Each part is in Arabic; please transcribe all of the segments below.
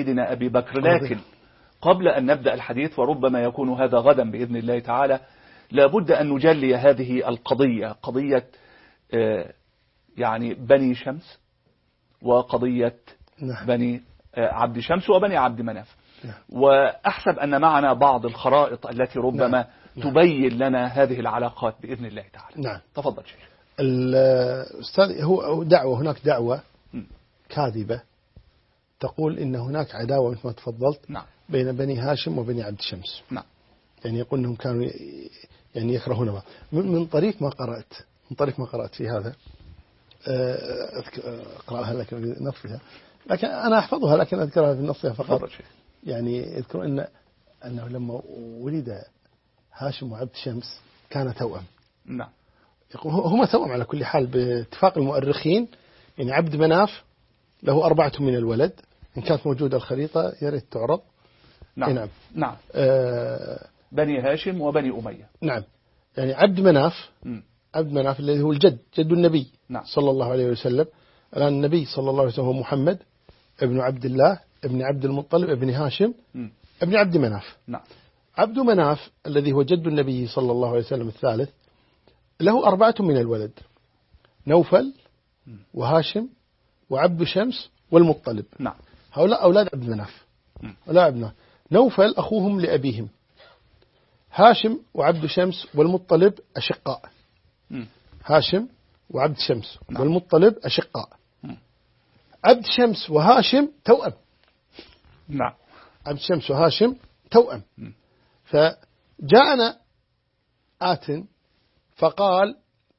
سيدنا أبي بكر. لكن قبل أن نبدأ الحديث، وربما يكون هذا غدا بإذن الله تعالى، لابد أن نجلي هذه القضية، قضية يعني بني شمس، وقضية بني عبد شمس وبني عبد مناف. وأحسب أن معنا بعض الخرائط التي ربما تبين لنا هذه العلاقات بإذن الله تعالى. نعم. تفضل شيخ. الأستاذ، هو دعوة، هناك دعوة كاذبة تقول إن هناك عداوة مثل ما تفضلت بين بني هاشم وبني عبد شمس. يعني يقول أنهم كانوا يعني يكرهون بعض. من طريق ما قرأت في هذا، أقرأها لك بنصها، لكن أنا أحفظها لكن أذكرها بنصها فقط. يعني يذكر أنه لما ولد هاشم وعبد شمس كان توأم. نعم. يقول هما توأم على كل حال باتفاق المؤرخين. يعني عبد مناف له 4 من الولد، إن كانت موجودة الخريطة يا ريت تعرض. نعم. نعم. بني هاشم وبني أمية. نعم. يعني عبد مناف الذي هو الجد، جد النبي صلى الله عليه وسلم. الآن النبي صلى الله عليه وسلم هو محمد ابن عبد الله ابن عبد المطلب ابن هاشم ابن عبد مناف. عبد مناف الذي هو جد النبي صلى الله عليه وسلم الثالث له 4 من الولد، نوفل وهاشم وعبد شمس والمطلب. هؤلاء أولاد عبد مناف. نوفل أخوهم لأبيهم. هاشم وعبد شمس والمطلب أشقاء. هاشم وعبد شمس والمطلب أشقاء. عبد شمس وهاشم توأم. عبد شمس وهاشم توأم. فجاءنا آت فقال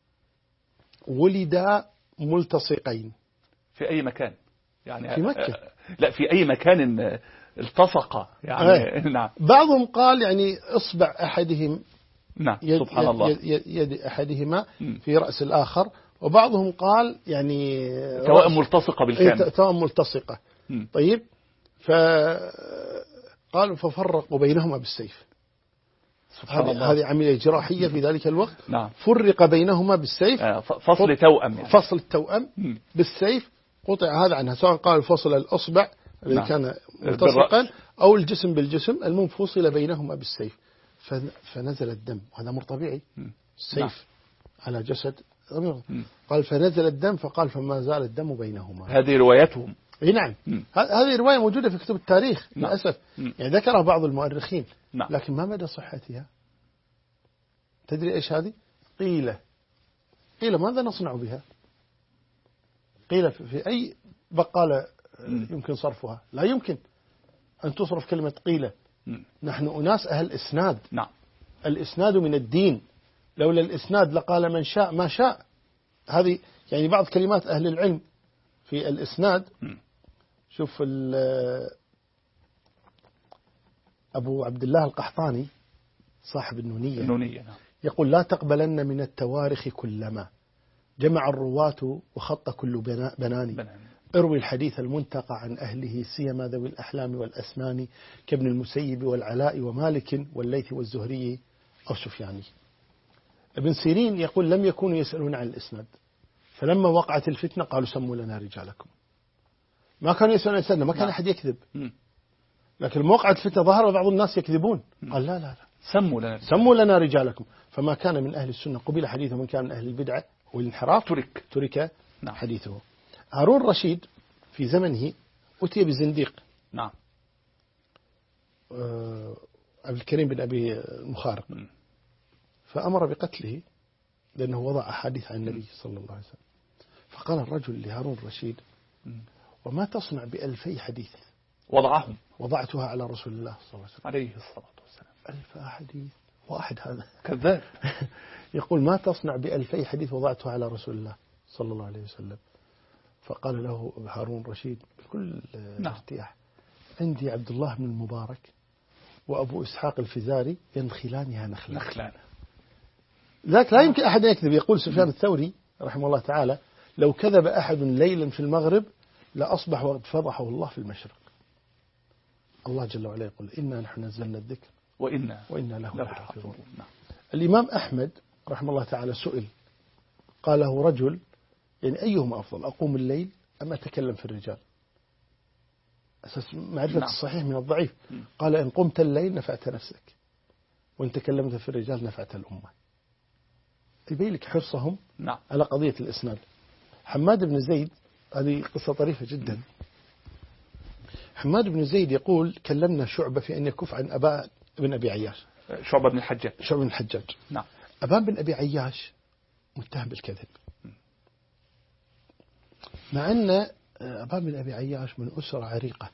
ولدا ملتصقين. في أي مكان؟ يعني في مكة. لا، في أي مكان التصق يعني. نعم. بعضهم قال يعني إصبع أحدهم سبحان الله يد أحدهما في رأس الآخر، وبعضهم قال يعني توأم ملتصقة بالكامل. توأم ملتصقة. طيب، فقالوا ففرقوا بينهما بالسيف. هذه عملية جراحية في ذلك الوقت. فرق بينهما بالسيف. فصل توأم يعني. فصل التوأم بالسيف. قطع هذا عنها، سواء قالوا فصل الأصبع الذي كان ملتصقا أو الجسم بالجسم، المهم فصل بينهما بالسيف. فنزل الدم، وهذا أمر طبيعي. السيف على جسد. قال فنزل الدم، فقال فما زال الدم بينهما. هذه روايتهم. نعم. هذه رواية موجودة في كتب التاريخ للأسف. يعني ذكرها بعض المؤرخين. لكن ما مدى صحتها؟ تدري إيش هذه؟ قيل ماذا نصنع بها؟ قيل في أي بقالة يمكن صرفها؟ لا يمكن أن تصرف كلمة قيل. نحن أناس أهل إسناد. الإسناد من الدين، لولا الإسناد لقال من شاء ما شاء. هذه يعني بعض كلمات أهل العلم في الإسناد. شوف أبو عبد الله القحطاني صاحب النونية يقول لا تقبلن من التوارخ كلما جمع الرواة وخط كل بنان. اروي الحديث المنتقى عن أهله، سيما ذوي الأحلام والأسنان، كابن المسيب والعلاء ومالك والليث والزهري أو سفياني. ابن سيرين يقول لم يكونوا يسألون عن الإسناد، فلما وقعت الفتنة قالوا سموا لنا رجالكم. ما كانوا يسألون عن الإسناد، ما كان أحد يكذب. لكن لما وقعت الفتنة ظهر بعض الناس يكذبون. قال لا سموا لنا رجالكم. فما كان من أهل السنة قبل حديثه، من كان من أهل البدعة والانحراف ترك حديثه. هارون الرشيد في زمنه أتي بزنديق. عبد الكريم بن أبي المخارق، فأمر بقتله لأنه وضع أحاديث عن النبي صلى الله عليه وسلم. فقال الرجل لهارون الرشيد وما تصنع ب2000 حديث وضعتها على رسول الله صلى الله عليه الصلاة والسلام. 1000 حديث واحد، هذا كذاب. يقول ما تصنع ب2000 حديث وضعتها على رسول الله صلى الله عليه وسلم. فقال له هارون الرشيد بكل ارتياح عندي عبد الله بن المبارك وأبو إسحاق الفزاري ينخلانها نخلان. ذاك لا يمكن أحد يكذب. يقول سفيان الثوري رحمه الله تعالى لو كذب أحد ليلا في المغرب لأصبح وقد فضحه الله في المشرق. الله جل وعلا يقول إنا نحن نزلنا الذكر وإنا له لحافظون. الإمام أحمد رحمه الله تعالى سئل، قال له رجل يعني أيهما أفضل، أقوم الليل أم أتكلم في الرجال؟ أساس معرفة الصحيح من الضعيف. قال إن قمت الليل نفعت نفسك، وإن تكلمت في الرجال نفعت الأمة. يبين لك حرصهم على قضية الإسناد. حماد بن زيد، هذه قصة طريفة جدا. حماد بن زيد يقول كلمنا شعبة في أن يكف عن أبان بن أبي عياش. شعبة بن الحجاج. شعبة بن الحجاج. نعم. أبان بن أبي عياش متهم بالكذب، مع أن أبان بن أبي عياش من أسرة عريقة.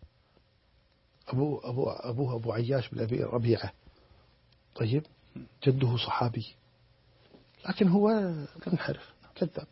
أبوه أبو عياش بن أبي ربيعة، طيب، جده صحابي، لكن هو منحرف كذاب.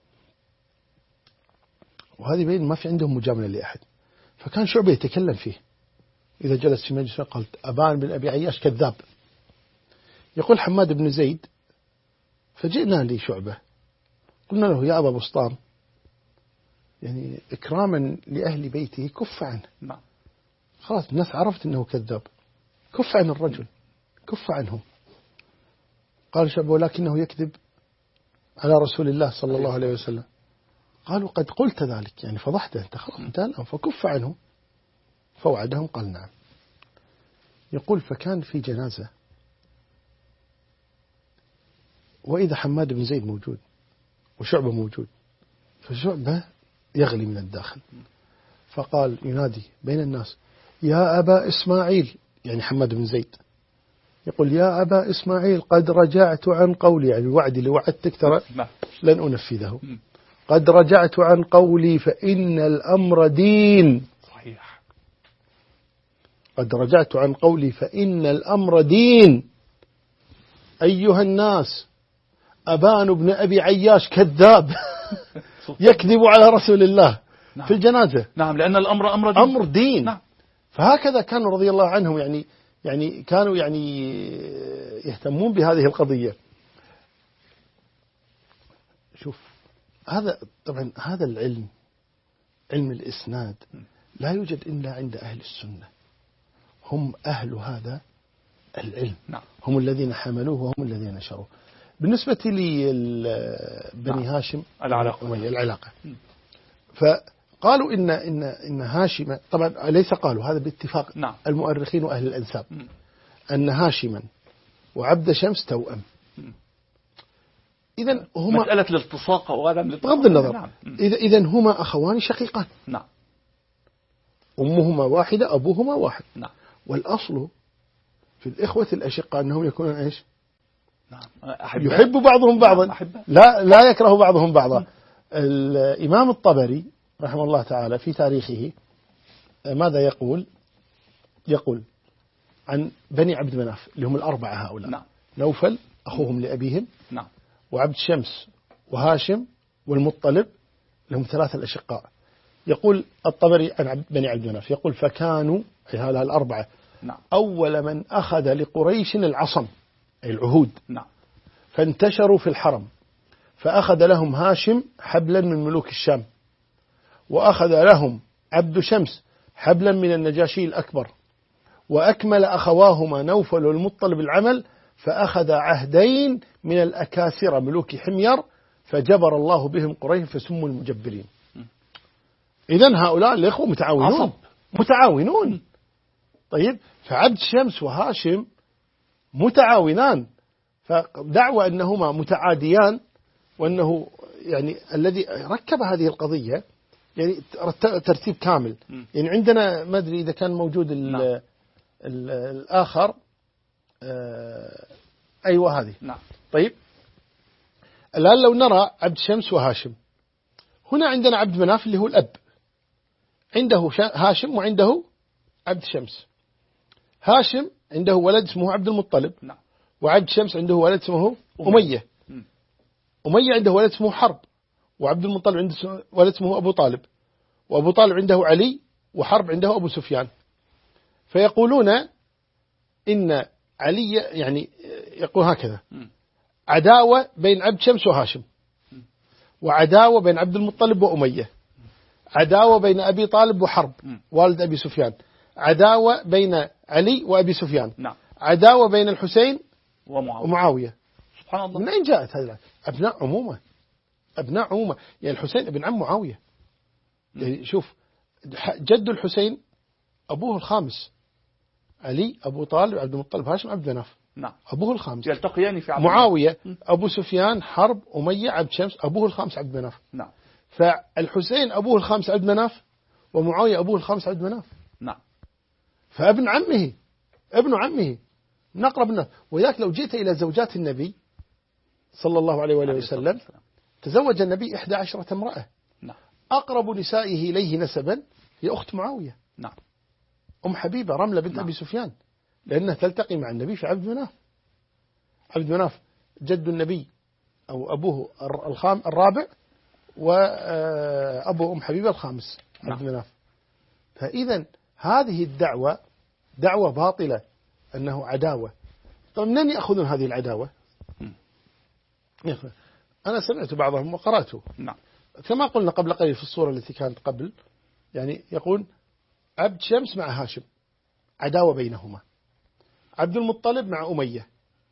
وهذه بين ما في عندهم مجاملة لأحد. فكان شعبة يتكلم فيه إذا جلس في مجلس قال أبان بن أبي عياش كذاب. يقول حماد بن زيد فجئنا لشعبة قلنا له يا أبا بسطام، يعني إكراما لأهل بيته كف عنه. خلاص الناس عرفت أنه كذاب، كف عن الرجل، كف عنه. قال شعبة ولكنه يكذب على رسول الله صلى الله عليه وسلم. قالوا قد قلت ذلك، يعني فضحته أنت، خلاص انتهى الأمر، فكف عنه. فوعدهم قال نعم. يقول فكان في جنازة، وإذا حماد بن زيد موجود وشعبة موجود، فشعبة يغلي من الداخل، فقال ينادي بين الناس يا أبا إسماعيل، يعني حماد بن زيد يقول يا أبا إسماعيل قد رجعت عن قولي، يعني الوعد اللي وعدتك ترى لن أنفذه. قد رجعت عن قولي فإن الأمر دين. صحيح. قد رجعت عن قولي فإن الأمر دين. أيها الناس، أبان بن أبي عياش كذاب يكذب على رسول الله في الجنازة. نعم، لأن الأمر أمر دين. أمر دين. نعم. فهكذا كانوا رضي الله عنهم، يعني كانوا يهتمون بهذه القضية. شوف، هذا طبعا هذا العلم، علم الإسناد، لا يوجد إلا عند أهل السنة. هم أهل هذا العلم. نعم. هم الذين حملوه وهم الذين نشروه. بالنسبة لبني هاشم العلاقة، فقالوا إن هاشم، طبعا ليس قالوا هذا باتفاق المؤرخين وأهل الأنساب، أن هاشما وعبد شمس توأم. إذن هما مسألة الالتصاق وعدم الالتصاق بغض النظر. إذن هما أخوان شقيقان. نعم. أمهما واحدة أبوهما واحد. نعم. والأصل في الإخوة الأشقاء أنهم يكونون إيش؟ نعم. يحب بعضهم بعضا. نعم. لا يكره بعضهم بعضا. الإمام الطبري رحمه الله تعالى في تاريخه ماذا يقول؟ يقول عن بني عبد مناف اللي هم الأربعة هؤلاء. نعم. نوفل أخوهم لأبيهم. نعم. وعبد شمس وهاشم والمطلب لهم ثلاثة الأشقاء. يقول الطبري عن بني عبد مناف يقول فكانوا هؤلاء الأربعة أول من أخذ لقريش العصم أي العهود. فانتشروا في الحرم، فأخذ لهم هاشم حبلا من ملوك الشام، وأخذ لهم عبد شمس حبلا من النجاشي الأكبر، وأكمل أخواهما نوفل والمطلب العمل، فأخذ عهدين من الأكاسرة ملوك حمير، فجبر الله بهم قريش فسموا المجبرين. إذن هؤلاء الإخوة متعاونون. طيب، فعبد شمس وهاشم متعاونان، فدعوى أنهما متعاديان، وأنه يعني الذي ركب هذه القضية يعني ترتيب كامل. يعني عندنا ما أدري إذا كان موجود الآخر. أيوة هذه. طيب، الآن لو نرى عبد شمس وهاشم، هنا عندنا عبد مناف اللي هو الأب، عنده هاشم وعنده عبد شمس. هاشم عنده ولد اسمه عبد المطلب، وعبد شمس عنده ولد اسمه أمية. أمية عنده ولد اسمه حرب، وعبد المطلب عنده ولد اسمه أبو طالب، وأبو طالب عنده علي، وحرب عنده أبو سفيان. فيقولون إن علي، يعني يقول هكذا: عداوة بين عبد شمس وهاشم، وعداوة بين عبد المطلب وأمية، عداوة بين أبي طالب وحرب والد أبي سفيان، عداوة بين علي وأبي سفيان، عداوة بين الحسين ومعاوية. سبحان الله. من أين جاءت هذه؟ أبناء عمومة. يعني الحسين ابن عم معاوية. يعني شوف، جد الحسين أبوه الخامس علي أبو طالب عبد المطلب هاشم عبد مناف. نعم. أبوه الخامس. يلتقيان في عبد معاوية أبو سفيان حرب أمية عبد شمس أبوه الخامس عبد مناف. نعم. فالحسين أبوه الخامس عبد مناف، ومعاوية أبوه الخامس عبد مناف. نعم. فابن عمه ابن عمه من أقرب الناس. وذلك لو جئت إلى زوجات النبي صلى الله عليه وآله وسلم، تزوج النبي 11 امرأة. نعم. أقرب نسائه إليه نسبا هي أخت معاوية. نعم. أم حبيبة رملة بنت أبي سفيان، لأنها تلتقي مع النبي في عبد مناف. عبد مناف جد النبي أو أبوه الرابع، وأبو أم حبيبة الخامس عبد مناف. فإذا هذه الدعوة دعوة باطلة، أنه عداوة. طيب منين يأخذون هذه العداوة؟ أنا سمعت بعضهم وقرأته. نعم. كما قلنا قبل قليل في الصورة التي كانت قبل، يعني يقول عبد شمس مع هاشم عداوة بينهما، عبد المطلب مع أمية،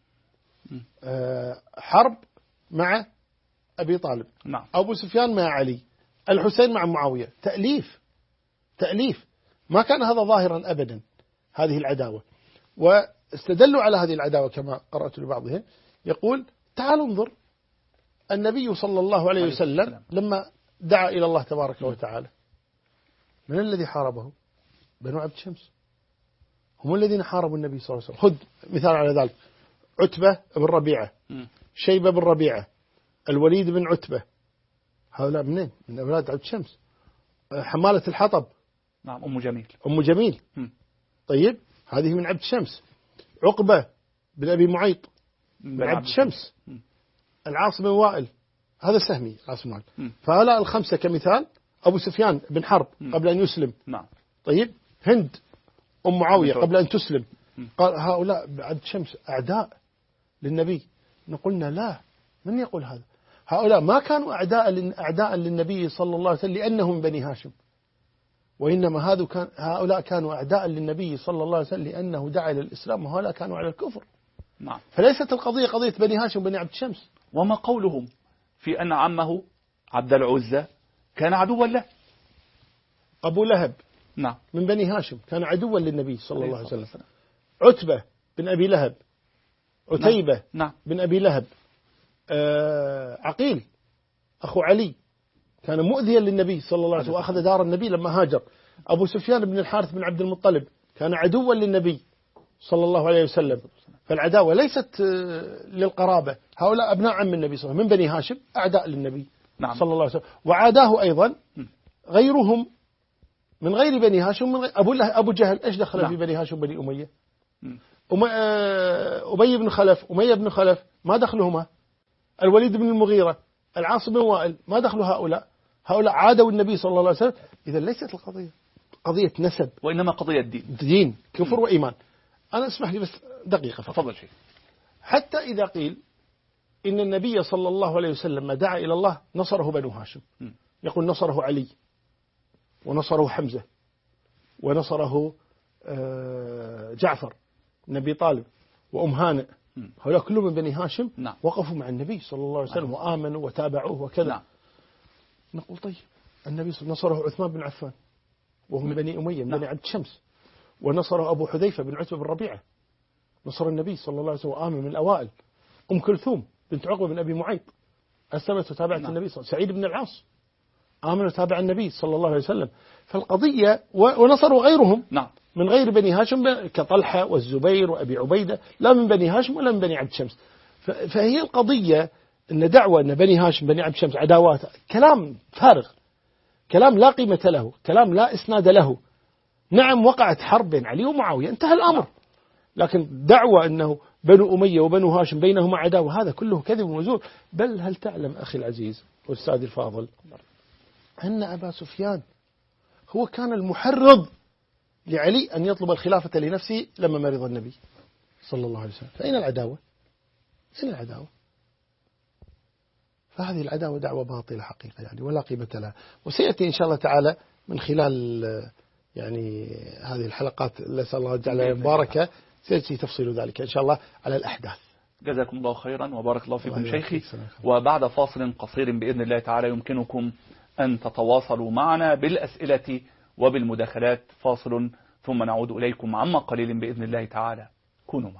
حرب مع أبي طالب. نعم. أبو سفيان مع علي، الحسين مع معاوية. تأليف ما كان هذا ظاهرا أبدا، هذه العداوة. واستدلوا على هذه العداوة كما قرأت لبعضهم، يقول تعالوا انظر النبي صلى الله عليه وسلم لما دعا إلى الله تبارك وتعالى، من الذي حاربه؟ بنو عبد شمس، هم الذين حاربوا النبي صلى الله عليه وسلم. خذ مثال على ذلك، عتبة بن ربيعة، شيبة بن ربيعة، الوليد بن عتبة، هؤلاء منين؟ من أولاد عبد شمس. حمالة الحطب، نعم، أم جميل. طيب هذه من عبد شمس. عقبة بن أبي معيط من عبد شمس. العاص بن وائل هذا سهمي، العاص بن وائل. فهؤلاء الخمسة كمثال. أبو سفيان بن حرب قبل أن يسلم. نعم. طيب هند أم معاوية قبل أن تسلم. قال هؤلاء عبد شمس أعداء للنبي. نقولنا لا، من يقول هذا؟ هؤلاء ما كانوا أعداء للنبي صلى الله عليه وسلم لأنهم من بني هاشم، وإنما هؤلاء كانوا أعداء للنبي صلى الله عليه وسلم لأنه دعا إلى الإسلام، وهؤلاء كانوا على الكفر. نعم. فليست القضية قضية بني هاشم وبني عبد شمس. وما قولهم في أن عمه عبد العزة كان عدوا له؟ أبو لهب نعم من بني هاشم كان عدوا للنبي صلى الله عليه وسلم. عتبة بن أبي لهب، عتيبة نعم. بن أبي لهب، عقيل أخو علي كان مؤذيا للنبي صلى الله عليه وسلم، وأخذ دار النبي لما هاجر. أبو سفيان بن الحارث بن عبد المطلب كان عدوا للنبي صلى الله عليه وسلم. فالعداوة ليست للقرابة، هؤلاء أبناء عم النبي صلى الله عليه وسلم من بني هاشم، أعداء للنبي صلى الله عليه وسلم. وعاداه أيضا غيرهم من غير بني هاشم، من غير أبو جهل إيش دخل في بني هاشم بني أمية؟ أبي بن خلف، أمية بن خلف ما دخلهما؟ الوليد بن المغيرة، العاص بن وائل ما دخلوا هؤلاء عادوا النبي صلى الله عليه وسلم. إذا ليست القضية قضية نسب، وإنما قضية دين كفر وإيمان. أنا اسمح لي بس دقيقة فقط. تفضل شيء. حتى إذا قيل إن النبي صلى الله عليه وسلم ما دعا إلى الله نصره بنو هاشم، يقول نصره علي، ونصره حمزة، ونصره جعفر بن أبي طالب، وأم هانئ، هؤلاء كلهم من بني هاشم. نعم. وقفوا مع النبي صلى الله عليه وسلم وآمنوا وتابعوه وكذا. نعم. نقول طيب النبي نصره عثمان بن عفان وهو من بني أمية من بني عبد شمس، ونصره أبو حذيفة بن عتبة بن ربيعة، نصر النبي صلى الله عليه وسلم وآمن من الأوائل. أم كلثوم بنت عقبة بن أبي معيط أسلمت وتابعت النبي صلى الله عليه وسلم. سعيد بن العاص آمن وتابع النبي صلى الله عليه وسلم. فالقضية ونصروا غيرهم من غير بني هاشم كطلحة والزبير وأبي عبيدة، لا من بني هاشم ولا من بني عبد شمس. فهي القضية أن دعوة أن بني هاشم بني عبد شمس عداوات، كلام فارغ، كلام لا قيمة له، كلام لا إسناد له. نعم وقعت حرب بين علي ومعاوية انتهى الأمر، لكن دعوة أنه بنو أمية وبنو هاشم بينهما عداوة هذا كله كذب وزور. بل هل تعلم أخي العزيز والأستاذ الفاضل أن أبا سفيان هو كان المحرض لعلي أن يطلب الخلافة لنفسه لما مرض النبي صلى الله عليه وسلم. فأين العداوة؟ أين العداوة؟ فهذه العداوة دعوة باطلة حقيقة يعني ولا قيمة لها. وسيأتي إن شاء الله تعالى من خلال يعني هذه الحلقات اللي نسأل الله جعلها مباركة سيأتي تفصيل ذلك إن شاء الله على الأحداث. جزاكم الله خيرا وبارك الله فيكم شيخي. وبعد فاصل قصير بإذن الله تعالى يمكنكم أن تتواصلوا معنا بالأسئلة وبالمداخلات. فاصل ثم نعود إليكم عما قليل بإذن الله تعالى. كونوا معنا.